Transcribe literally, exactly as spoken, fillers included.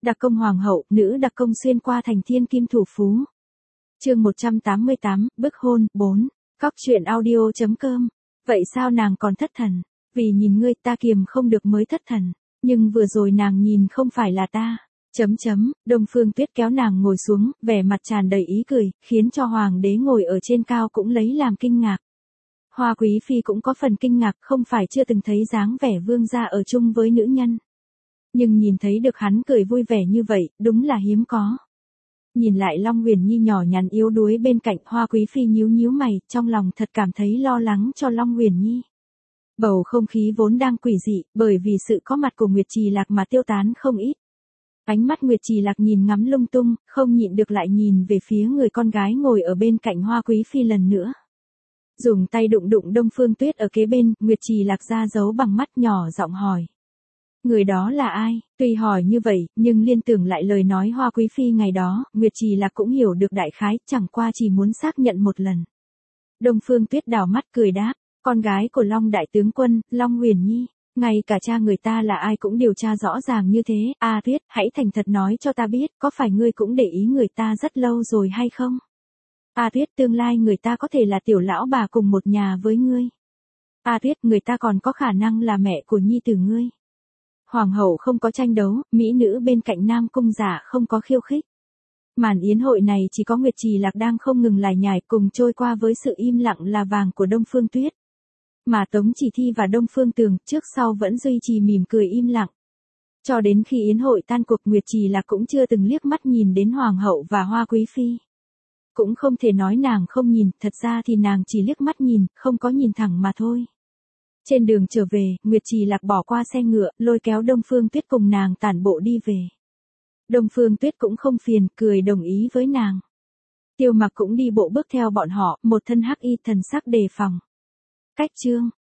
Đặc công hoàng hậu, nữ đặc công xuyên qua thành thiên kim thủ phú. Chương một trăm tám mươi tám, bức hôn, bốn. Cóc truyện audio chấm com. Vậy sao nàng còn thất thần? Vì nhìn ngươi ta kiềm không được mới thất thần. Nhưng vừa rồi nàng nhìn không phải là ta. Chấm chấm, Đông Phương Tuyết kéo nàng ngồi xuống, vẻ mặt tràn đầy ý cười, khiến cho hoàng đế ngồi ở trên cao cũng lấy làm kinh ngạc. Hoa Quý Phi cũng có phần kinh ngạc, không phải chưa từng thấy dáng vẻ vương gia ở chung với nữ nhân. Nhưng nhìn thấy được hắn cười vui vẻ như vậy, đúng là hiếm có. Nhìn lại Long Huyền Nhi nhỏ nhắn yếu đuối bên cạnh, Hoa Quý Phi nhíu nhíu mày, trong lòng thật cảm thấy lo lắng cho Long Huyền Nhi. Bầu không khí vốn đang quỷ dị, bởi vì sự có mặt của Nguyệt Trì Lạc mà tiêu tán không ít. Ánh mắt Nguyệt Trì Lạc nhìn ngắm lung tung, không nhịn được lại nhìn về phía người con gái ngồi ở bên cạnh Hoa Quý Phi lần nữa. Dùng tay đụng đụng Đông Phương Tuyết ở kế bên, Nguyệt Trì Lạc ra dấu bằng mắt nhỏ giọng hỏi. Người đó là ai? Tuy hỏi như vậy, nhưng liên tưởng lại lời nói Hoa Quý Phi ngày đó, Nguyệt Trì Lạc cũng hiểu được đại khái, chẳng qua chỉ muốn xác nhận một lần. Đông Phương Tuyết đảo mắt cười đáp, con gái của Long Đại Tướng Quân, Long Huyền Nhi. Ngay cả cha người ta là ai cũng điều tra rõ ràng như thế. A Tuyết, hãy thành thật nói cho ta biết, có phải ngươi cũng để ý người ta rất lâu rồi hay không? A Tuyết, tương lai người ta có thể là tiểu lão bà cùng một nhà với ngươi. A Tuyết, người ta còn có khả năng là mẹ của nhi tử ngươi. Hoàng hậu không có tranh đấu, mỹ nữ bên cạnh Nam Cung Giả không có khiêu khích. Màn yến hội này chỉ có Nguyệt Trì Lạc đang không ngừng lải nhải cùng trôi qua với sự im lặng là vàng của Đông Phương Tuyết. Mà Tống Chỉ Thi và Đông Phương Tường trước sau vẫn duy trì mỉm cười im lặng. Cho đến khi yến hội tan cuộc, Nguyệt Trì Lạc cũng chưa từng liếc mắt nhìn đến Hoàng hậu và Hoa Quý Phi. Cũng không thể nói nàng không nhìn, thật ra thì nàng chỉ liếc mắt nhìn, không có nhìn thẳng mà thôi. Trên đường trở về, Nguyệt Trì Lạc bỏ qua xe ngựa, lôi kéo Đông Phương Tuyết cùng nàng tản bộ đi về. Đông Phương Tuyết cũng không phiền, cười đồng ý với nàng. Tiêu Mặc cũng đi bộ bước theo bọn họ, một thân hắc y thần sắc đề phòng. Cách chương